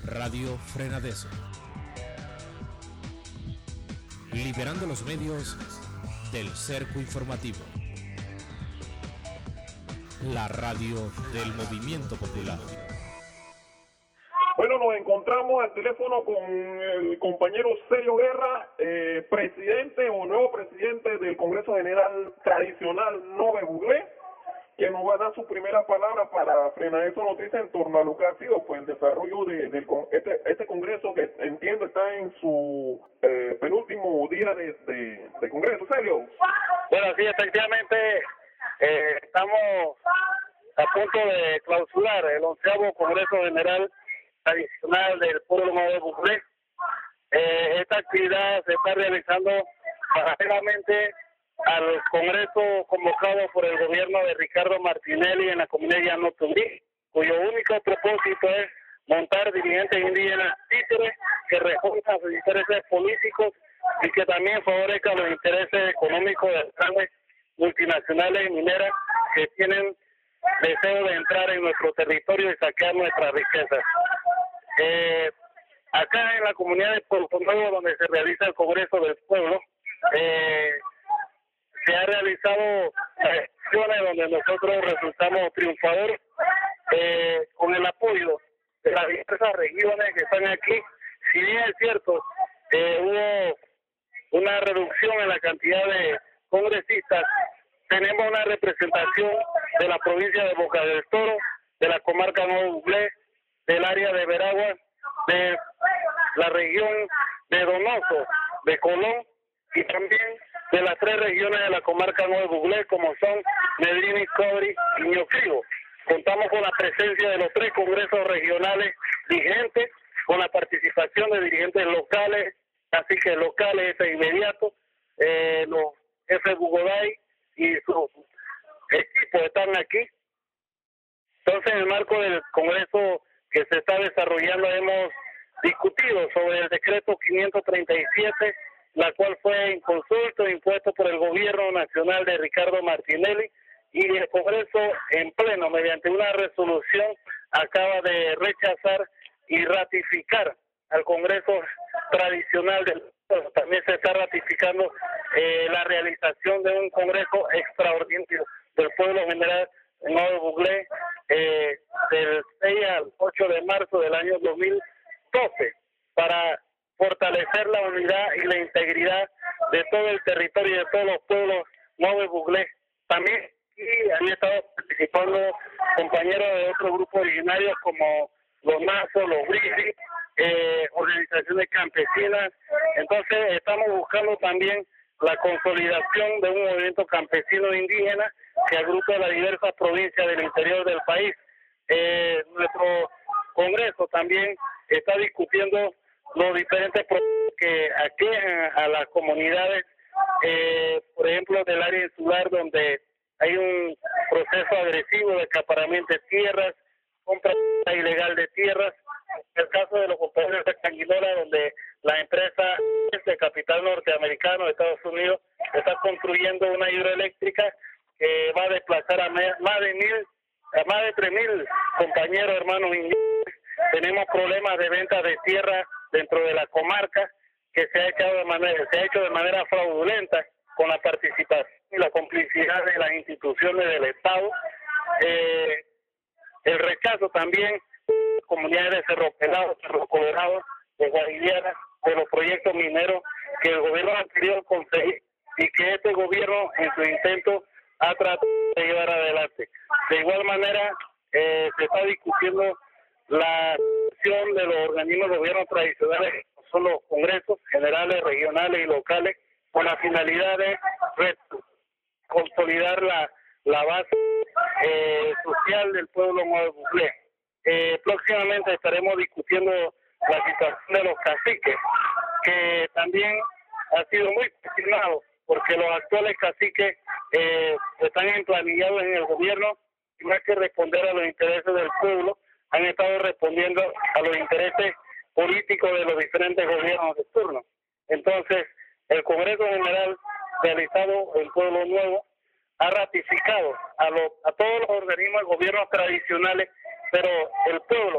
Radio Frenadeso. Liberando los medios del cerco informativo. La radio del movimiento popular. Bueno, nos encontramos al teléfono con el compañero Celio Guerra, presidente o nuevo presidente del Congreso General Tradicional Nove Buglé, que nos va a dar su primera palabra para frenar esa noticia en torno a lo que ha sido pues el desarrollo de este congreso, que entiendo está en su penúltimo día de congreso. Celio. Bueno, sí, efectivamente estamos a punto de clausurar el 11º Congreso General Tradicional del Pueblo Nove Buglé. Esta actividad se está realizando paralelamente al congreso convocado por el gobierno de Ricardo Martinelli en la comunidad de Llano Tumbí, cuyo único propósito es montar dirigentes indígenas títeres que respondan a sus intereses políticos y que también favorezcan los intereses económicos de las grandes multinacionales mineras que tienen deseo de entrar en nuestro territorio y saquear nuestras riquezas. Acá en la comunidad de Puerto Nuevo, donde se realiza el Congreso del Pueblo, se ha realizado elecciones donde nosotros resultamos triunfadores con el apoyo de las diversas regiones que están aquí. Si bien es cierto, hubo una reducción en la cantidad de congresistas, tenemos una representación de la provincia de Boca del Toro, de la comarca Nuevo Buglé, del área de Veragua, de la región de Donoso, de Colón, y también de las 3 regiones de la comarca Nuevo Buglé, como son Medellín, Cobri y Ñocribo. Contamos con la presencia de los 3 congresos regionales vigentes, con la participación de dirigentes locales, así que locales e inmediatos, los jefes Bugoday y sus equipos están aquí. Entonces, en el marco del congreso que se está desarrollando, hemos discutido sobre el decreto 537, la cual fue en consulta impuesto por el gobierno nacional de Ricardo Martinelli, y el Congreso en pleno, mediante una resolución, acaba de rechazar y ratificar al Congreso tradicional del pueblo. También se está ratificando la realización de un Congreso extraordinario del Pueblo General Nove Buglé del 6 al 8 de marzo del año 2012 para fortalecer la unidad y la integridad de todo el territorio y de todos los pueblos Nove Buglé. También aquí han estado participando compañeros de otros grupos originarios como los Mazos, los Brisi, organizaciones campesinas. Entonces estamos buscando también la consolidación de un movimiento campesino indígena que agrupe las diversas provincias del interior del país. Nuestro Congreso también está discutiendo los diferentes problemas que aquejan a las comunidades, por ejemplo, del área insular, donde hay un proceso agresivo de acaparamiento de tierras, compra ilegal de tierras. El caso de los compañeros de Canguinola, donde la empresa de capital norteamericano de Estados Unidos está construyendo una hidroeléctrica que va a desplazar a más de 3,000 compañeros, hermanos indígenas. Tenemos problemas de venta de tierra dentro de la comarca que se ha hecho de manera fraudulenta, con la participación y la complicidad de las instituciones del Estado. El rechazo también de comunidades de Cerro Pelado, Cerro Colorado, de Guadillera, de los proyectos mineros que el gobierno ha querido conseguir y que este gobierno en su intento ha tratado de llevar adelante. De igual manera, se está discutiendo la acción de los organismos de gobierno tradicionales, que son los congresos generales, regionales y locales, con la finalidad de consolidar la base social del pueblo Nove Buglé. Próximamente estaremos discutiendo la situación de los caciques, que también ha sido muy cuestionado, porque los actuales caciques están emplanillados en el gobierno y más que responder a los intereses del pueblo, han estado respondiendo a los intereses políticos de los diferentes gobiernos de turno. Entonces, el Congreso General realizado en Pueblo Nuevo ha ratificado a todos los organismos de gobiernos tradicionales, pero el pueblo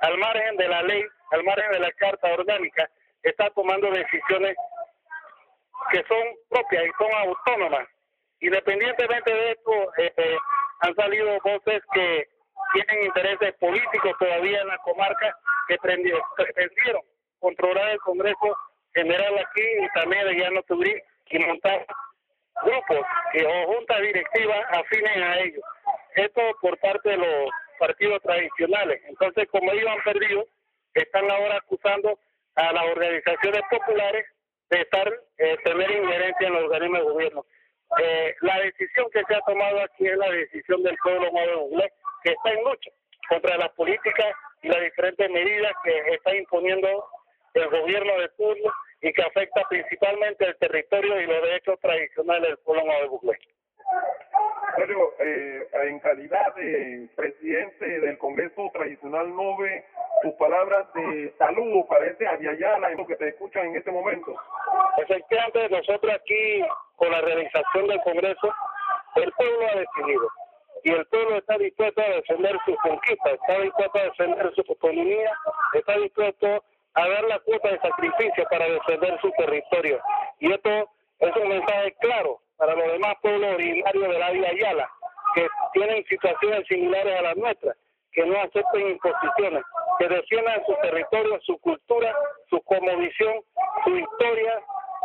al margen de la ley, al margen de la Carta Orgánica, está tomando decisiones que son propias y son autónomas. Independientemente de esto, han salido voces que tienen intereses políticos todavía en la comarca que pretendieron controlar el Congreso General aquí y también de Llano Tubrí y montar grupos o juntas directivas afines a ellos. Esto por parte de los partidos tradicionales. Entonces, como ellos han perdido, están ahora acusando a las organizaciones populares de tener injerencia en los organismos de gobierno. La decisión que se ha tomado aquí es la decisión del pueblo Nuevo Buglé, que está en lucha contra las políticas y las diferentes medidas que está imponiendo el gobierno de turno y que afecta principalmente el territorio y los derechos tradicionales del pueblo Nuevo Buglé. Pero en calidad de presidente del Congreso Tradicional 9, tus palabras de saludo para este Aviala en lo que te escuchan en este momento. Efectivamente, nosotros aquí, con la realización del Congreso, el pueblo ha decidido. Y el pueblo está dispuesto a defender sus conquistas, está dispuesto a defender su autonomía, está dispuesto a dar la cuota de sacrificio para defender su territorio. Y esto es un mensaje claro para los demás pueblos originarios de la Vía Ayala, que tienen situaciones similares a las nuestras, que no acepten imposiciones, que defiendan su territorio, su cultura, su cosmovisión, su historia,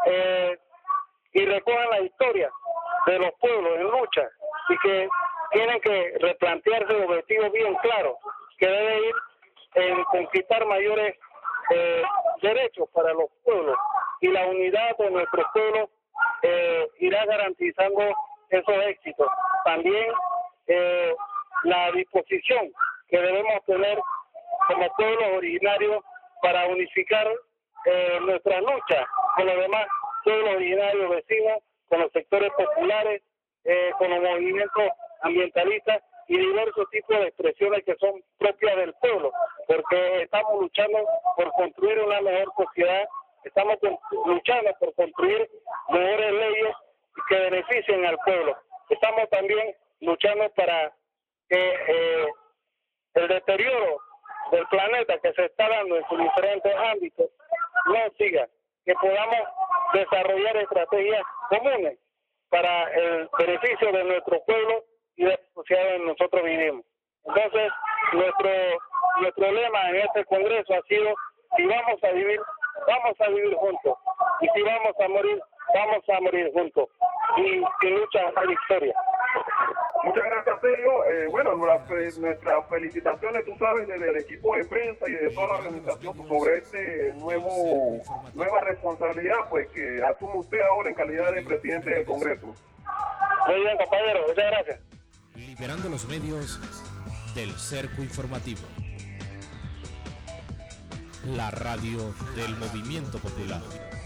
y recojan la historia de los pueblos en lucha, y que tienen que replantearse objetivos bien claros, que debe ir en conquistar mayores derechos para los pueblos, y la unidad de nuestro pueblo irá garantizando esos éxitos. También la disposición que debemos tener como pueblos originarios para unificar nuestra lucha con los demás pueblos originarios vecinos, con los sectores populares, con los movimientos ambientalistas y diversos tipos de expresiones que son propias del pueblo, porque estamos luchando por construir una mejor sociedad, estamos luchando por construir mejores leyes que beneficien al pueblo. Estamos también luchando para que el deterioro del planeta que se está dando en sus diferentes ámbitos no siga, que podamos desarrollar estrategias comunes para el beneficio de nuestro pueblo y de la sociedad en que nosotros vivimos. Entonces, nuestro lema en este Congreso ha sido: si vamos a vivir juntos, y si vamos a morir juntos, y sin lucha hay victoria. Muchas gracias, Sergio. Bueno, nuestras felicitaciones, tú sabes, desde el equipo de prensa y de toda la organización sobre este nueva responsabilidad, pues, que asume usted ahora en calidad de presidente del Congreso. Muy bien, compañero, muchas gracias. Liberando los medios del cerco informativo. La radio del movimiento popular.